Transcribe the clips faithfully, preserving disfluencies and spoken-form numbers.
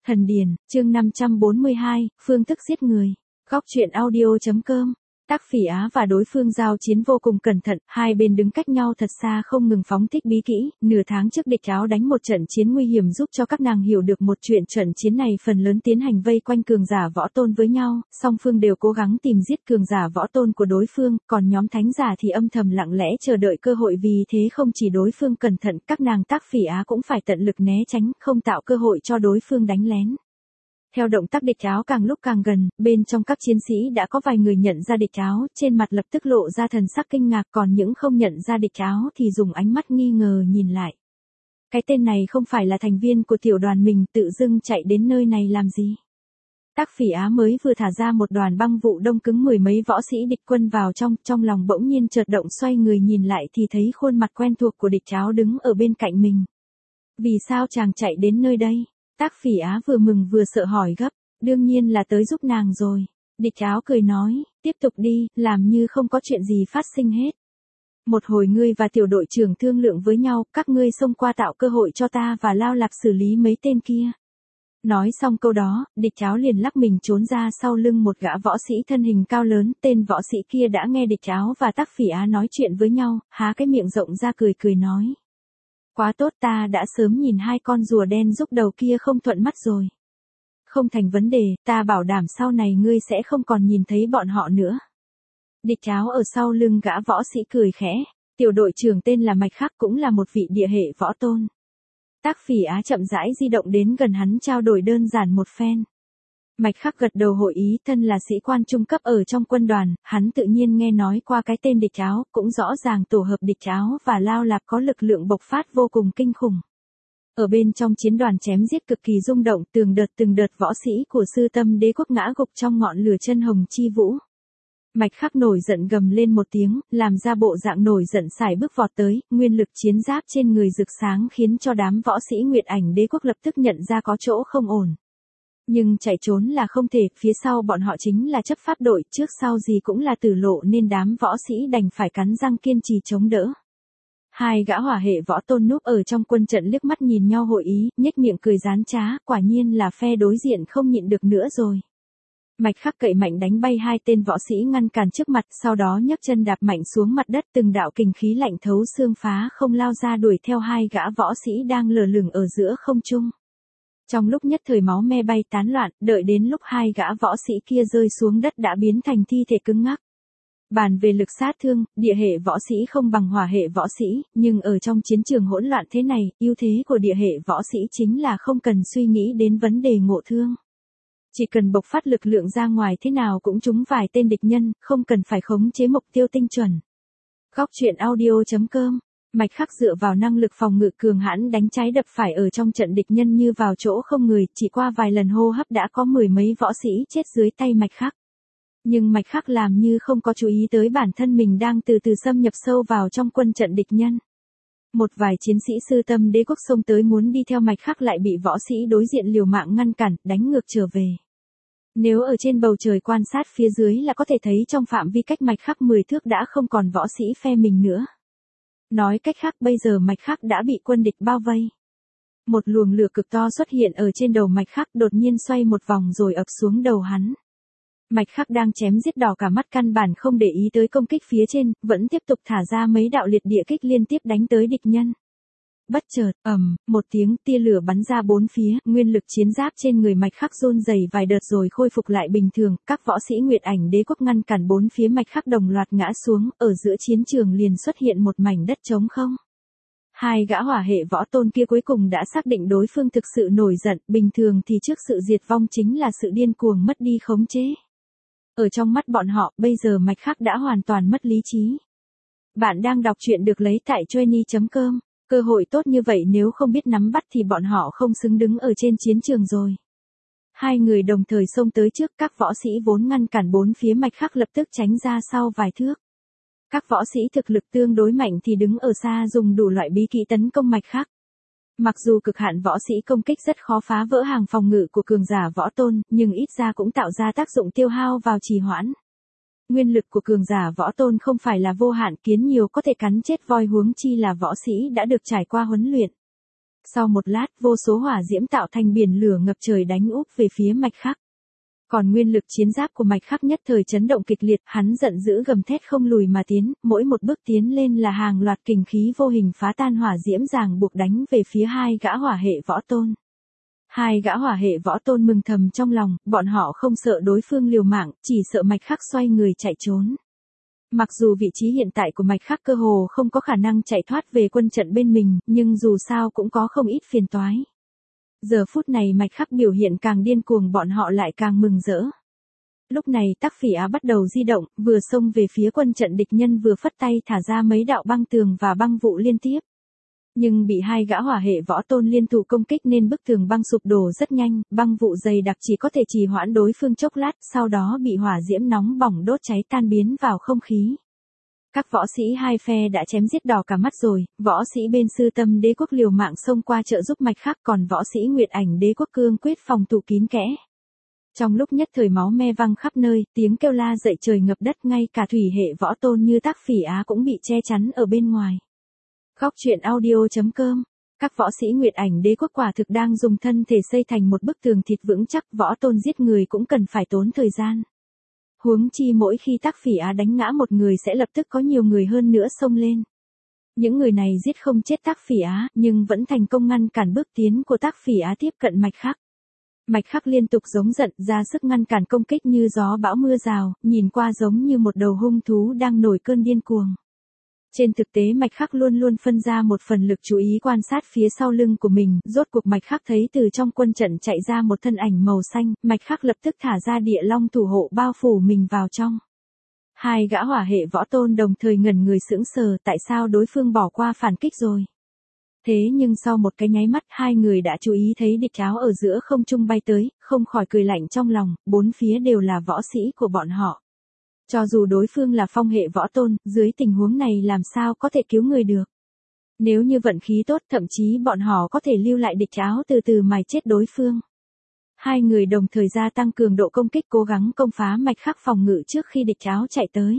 Thần Điền, chương năm trăm bốn mươi hai, phương thức giết người. Góc truyện audio.com. Tác Phỉ Á và đối phương giao chiến vô cùng cẩn thận, hai bên đứng cách nhau thật xa không ngừng phóng thích bí kỹ, nửa tháng trước địch áo đánh một trận chiến nguy hiểm giúp cho các nàng hiểu được một chuyện trận chiến này phần lớn tiến hành vây quanh cường giả võ tôn với nhau, song phương đều cố gắng tìm giết cường giả võ tôn của đối phương, còn nhóm thánh giả thì âm thầm lặng lẽ chờ đợi cơ hội vì thế không chỉ đối phương cẩn thận, các nàng Tác Phỉ Á cũng phải tận lực né tránh, không tạo cơ hội cho đối phương đánh lén. Theo động tác địch áo càng lúc càng gần, bên trong các chiến sĩ đã có vài người nhận ra địch áo, trên mặt lập tức lộ ra thần sắc kinh ngạc, còn những không nhận ra địch áo thì dùng ánh mắt nghi ngờ nhìn lại. Cái tên này không phải là thành viên của tiểu đoàn mình, tự dưng chạy đến nơi này làm gì? Tác Phỉ Á mới vừa thả ra một đoàn băng vụ đông cứng mười mấy võ sĩ địch quân vào trong, trong lòng bỗng nhiên chợt động, xoay người nhìn lại thì thấy khuôn mặt quen thuộc của địch áo đứng ở bên cạnh mình. Vì sao chàng chạy đến nơi đây? Tác Phỉ Á vừa mừng vừa sợ hỏi gấp, đương nhiên là tới giúp nàng rồi. Địch áo cười nói, tiếp tục đi, làm như không có chuyện gì phát sinh hết. Một hồi ngươi và tiểu đội trưởng thương lượng với nhau, các ngươi xông qua tạo cơ hội cho ta và lao lạc xử lý mấy tên kia. Nói xong câu đó, địch áo liền lắc mình trốn ra sau lưng một gã võ sĩ thân hình cao lớn, tên võ sĩ kia đã nghe địch áo và Tác Phỉ Á nói chuyện với nhau, há cái miệng rộng ra cười cười nói. Quá tốt, ta đã sớm nhìn hai con rùa đen giúp đầu kia không thuận mắt rồi. Không thành vấn đề, ta bảo đảm sau này ngươi sẽ không còn nhìn thấy bọn họ nữa. Địch áo ở sau lưng gã võ sĩ cười khẽ, tiểu đội trưởng tên là Mạch Khắc cũng là một vị địa hệ võ tôn. Tác Phỉ Á chậm rãi di động đến gần hắn trao đổi đơn giản một phen. Mạch Khắc gật đầu hội ý, thân là sĩ quan trung cấp ở trong quân đoàn, hắn tự nhiên nghe nói qua cái tên địch áo, cũng rõ ràng tổ hợp địch áo và lao lạc có lực lượng bộc phát vô cùng kinh khủng. Ở bên trong chiến đoàn chém giết cực kỳ rung động, từng đợt từng đợt võ sĩ của Sư Tâm Đế quốc ngã gục trong ngọn lửa chân hồng chi vũ. Mạch Khắc nổi giận gầm lên một tiếng, làm ra bộ dạng nổi giận sải bước vọt tới, nguyên lực chiến giáp trên người rực sáng khiến cho đám võ sĩ Nguyệt Ảnh Đế quốc lập tức nhận ra có chỗ không ổn. Nhưng chạy trốn là không thể, phía sau bọn họ chính là chấp pháp đội, trước sau gì cũng là tử lộ nên đám võ sĩ đành phải cắn răng kiên trì chống đỡ. Hai gã hỏa hệ võ tôn núp ở trong quân trận liếc mắt nhìn nhau hội ý, nhếch miệng cười gián trá, quả nhiên là phe đối diện không nhịn được nữa rồi. Mạch Khắc cậy mạnh đánh bay hai tên võ sĩ ngăn cản trước mặt, sau đó nhấc chân đạp mạnh xuống mặt đất, từng đạo kình khí lạnh thấu xương phá không lao ra đuổi theo hai gã võ sĩ đang lờ lửng ở giữa không trung. Trong lúc nhất thời máu me bay tán loạn, đợi đến lúc hai gã võ sĩ kia rơi xuống đất đã biến thành thi thể cứng ngắc. Bàn về lực sát thương, địa hệ võ sĩ không bằng hỏa hệ võ sĩ, nhưng ở trong chiến trường hỗn loạn thế này, ưu thế của địa hệ võ sĩ chính là không cần suy nghĩ đến vấn đề ngộ thương. Chỉ cần bộc phát lực lượng ra ngoài thế nào cũng trúng vài tên địch nhân, không cần phải khống chế mục tiêu tinh chuẩn. Góc truyện audio.com. Mạch Khắc dựa vào năng lực phòng ngự cường hãn đánh trái đập phải ở trong trận địch nhân như vào chỗ không người, chỉ qua vài lần hô hấp đã có mười mấy võ sĩ chết dưới tay Mạch Khắc. Nhưng Mạch Khắc làm như không có chú ý tới bản thân mình đang từ từ xâm nhập sâu vào trong quân trận địch nhân. Một vài chiến sĩ Sư Tâm Đế quốc xông tới muốn đi theo Mạch Khắc lại bị võ sĩ đối diện liều mạng ngăn cản, đánh ngược trở về. Nếu ở trên bầu trời quan sát phía dưới là có thể thấy trong phạm vi cách Mạch Khắc mười thước đã không còn võ sĩ phe mình nữa. Nói cách khác bây giờ Mạch Khắc đã bị quân địch bao vây. Một luồng lửa cực to xuất hiện ở trên đầu Mạch Khắc, đột nhiên xoay một vòng rồi ập xuống đầu hắn. Mạch Khắc đang chém giết đỏ cả mắt căn bản không để ý tới công kích phía trên, vẫn tiếp tục thả ra mấy đạo liệt địa kích liên tiếp đánh tới địch nhân. Bất chợt, ầm, một tiếng tia lửa bắn ra bốn phía, nguyên lực chiến giáp trên người Mạch Khắc run rẩy vài đợt rồi khôi phục lại bình thường, các võ sĩ Nguyệt Ảnh Đế quốc ngăn cản bốn phía Mạch Khắc đồng loạt ngã xuống, ở giữa chiến trường liền xuất hiện một mảnh đất trống không. Hai gã hỏa hệ võ tôn kia cuối cùng đã xác định đối phương thực sự nổi giận, bình thường thì trước sự diệt vong chính là sự điên cuồng mất đi khống chế. Ở trong mắt bọn họ, bây giờ Mạch Khắc đã hoàn toàn mất lý trí. Bạn đang đọc truyện được lấy tại Joenie chấm com. Cơ hội tốt như vậy nếu không biết nắm bắt thì bọn họ không xứng đứng ở trên chiến trường rồi. Hai người đồng thời xông tới trước, các võ sĩ vốn ngăn cản bốn phía Mạch Khắc lập tức tránh ra sau vài thước. Các võ sĩ thực lực tương đối mạnh thì đứng ở xa dùng đủ loại bí kỹ tấn công Mạch Khắc. Mặc dù cực hạn võ sĩ công kích rất khó phá vỡ hàng phòng ngự của cường giả võ tôn, nhưng ít ra cũng tạo ra tác dụng tiêu hao vào trì hoãn. Nguyên lực của cường giả võ tôn không phải là vô hạn, kiến nhiều có thể cắn chết voi, huống chi là võ sĩ đã được trải qua huấn luyện. Sau một lát, vô số hỏa diễm tạo thành biển lửa ngập trời đánh úp về phía Mạch Khắc. Còn nguyên lực chiến giáp của Mạch Khắc nhất thời chấn động kịch liệt, hắn giận dữ gầm thét không lùi mà tiến, mỗi một bước tiến lên là hàng loạt kình khí vô hình phá tan hỏa diễm ràng buộc đánh về phía hai gã hỏa hệ võ tôn. Hai gã hỏa hệ võ tôn mừng thầm trong lòng, bọn họ không sợ đối phương liều mạng, chỉ sợ Mạch Khắc xoay người chạy trốn. Mặc dù vị trí hiện tại của Mạch Khắc cơ hồ không có khả năng chạy thoát về quân trận bên mình, nhưng dù sao cũng có không ít phiền toái. Giờ phút này Mạch Khắc biểu hiện càng điên cuồng, bọn họ lại càng mừng rỡ. Lúc này Tắc Phỉ Á bắt đầu di động, vừa xông về phía quân trận địch nhân vừa phất tay thả ra mấy đạo băng tường và băng vụ liên tiếp. Nhưng bị hai gã hỏa hệ võ tôn liên thủ công kích nên bức tường băng sụp đổ rất nhanh, băng vụ dày đặc chỉ có thể trì hoãn đối phương chốc lát, sau đó bị hỏa diễm nóng bỏng đốt cháy tan biến vào không khí. Các võ sĩ hai phe đã chém giết đỏ cả mắt rồi, võ sĩ bên Sư Tâm Đế quốc liều mạng xông qua trợ giúp Mạch Khắc, còn võ sĩ Nguyệt Ảnh Đế quốc cương quyết phòng thủ kín kẽ. Trong lúc nhất thời máu me văng khắp nơi, tiếng kêu la dậy trời ngập đất, ngay cả thủy hệ võ tôn như Tắc Phỉ Á cũng bị che chắn ở bên ngoài. Góc truyện audio chấm com. Các võ sĩ Nguyệt Ảnh Đế quốc quả thực đang dùng thân thể xây thành một bức tường thịt vững chắc, võ tôn giết người cũng cần phải tốn thời gian. Huống chi mỗi khi Tắc Phỉ Á đánh ngã một người sẽ lập tức có nhiều người hơn nữa xông lên. Những người này giết không chết Tắc Phỉ Á, nhưng vẫn thành công ngăn cản bước tiến của Tắc Phỉ Á tiếp cận Mạch Khắc. Mạch Khắc liên tục giống giận, ra sức ngăn cản công kích như gió bão mưa rào, nhìn qua giống như một đầu hung thú đang nổi cơn điên cuồng. Trên thực tế Mạch Khắc luôn luôn phân ra một phần lực chú ý quan sát phía sau lưng của mình, rốt cuộc Mạch Khắc thấy từ trong quân trận chạy ra một thân ảnh màu xanh, Mạch Khắc lập tức thả ra địa long thủ hộ bao phủ mình vào trong. Hai gã hỏa hệ võ tôn đồng thời ngẩn người sững sờ, tại sao đối phương bỏ qua phản kích rồi. Thế nhưng sau một cái nháy mắt hai người đã chú ý thấy địch áo ở giữa không trung bay tới, không khỏi cười lạnh trong lòng, bốn phía đều là võ sĩ của bọn họ. Cho dù đối phương là phong hệ võ tôn, dưới tình huống này làm sao có thể cứu người được. Nếu như vận khí tốt thậm chí bọn họ có thể lưu lại địch áo từ từ mài chết đối phương. Hai người đồng thời gia tăng cường độ công kích cố gắng công phá Mạch Khắc phòng ngự trước khi địch áo chạy tới.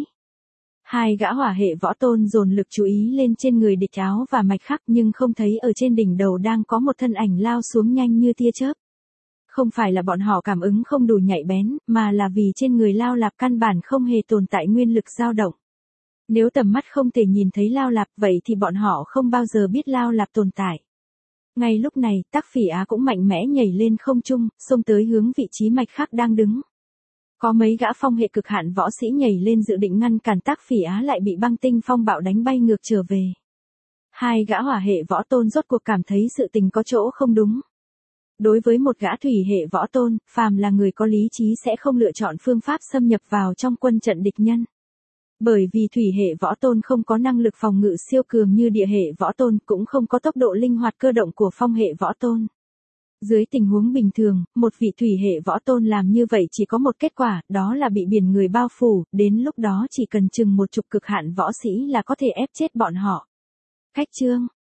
Hai gã hỏa hệ võ tôn dồn lực chú ý lên trên người địch áo và Mạch Khắc nhưng không thấy ở trên đỉnh đầu đang có một thân ảnh lao xuống nhanh như tia chớp. Không phải là bọn họ cảm ứng không đủ nhạy bén, mà là vì trên người Lao Lạp căn bản không hề tồn tại nguyên lực dao động. Nếu tầm mắt không thể nhìn thấy Lao Lạp vậy thì bọn họ không bao giờ biết Lao Lạp tồn tại. Ngay lúc này, Tắc Phỉ Á cũng mạnh mẽ nhảy lên không trung, xông tới hướng vị trí Mạch Khắc đang đứng. Có mấy gã phong hệ cực hạn võ sĩ nhảy lên dự định ngăn cản Tắc Phỉ Á lại bị băng tinh phong bạo đánh bay ngược trở về. Hai gã hỏa hệ võ tôn rốt cuộc cảm thấy sự tình có chỗ không đúng. Đối với một gã thủy hệ võ tôn, phàm là người có lý trí sẽ không lựa chọn phương pháp xâm nhập vào trong quân trận địch nhân. Bởi vì thủy hệ võ tôn không có năng lực phòng ngự siêu cường như địa hệ võ tôn, cũng không có tốc độ linh hoạt cơ động của phong hệ võ tôn. Dưới tình huống bình thường, một vị thủy hệ võ tôn làm như vậy chỉ có một kết quả, đó là bị biển người bao phủ, đến lúc đó chỉ cần chừng một chục cực hạn võ sĩ là có thể ép chết bọn họ. Cách chương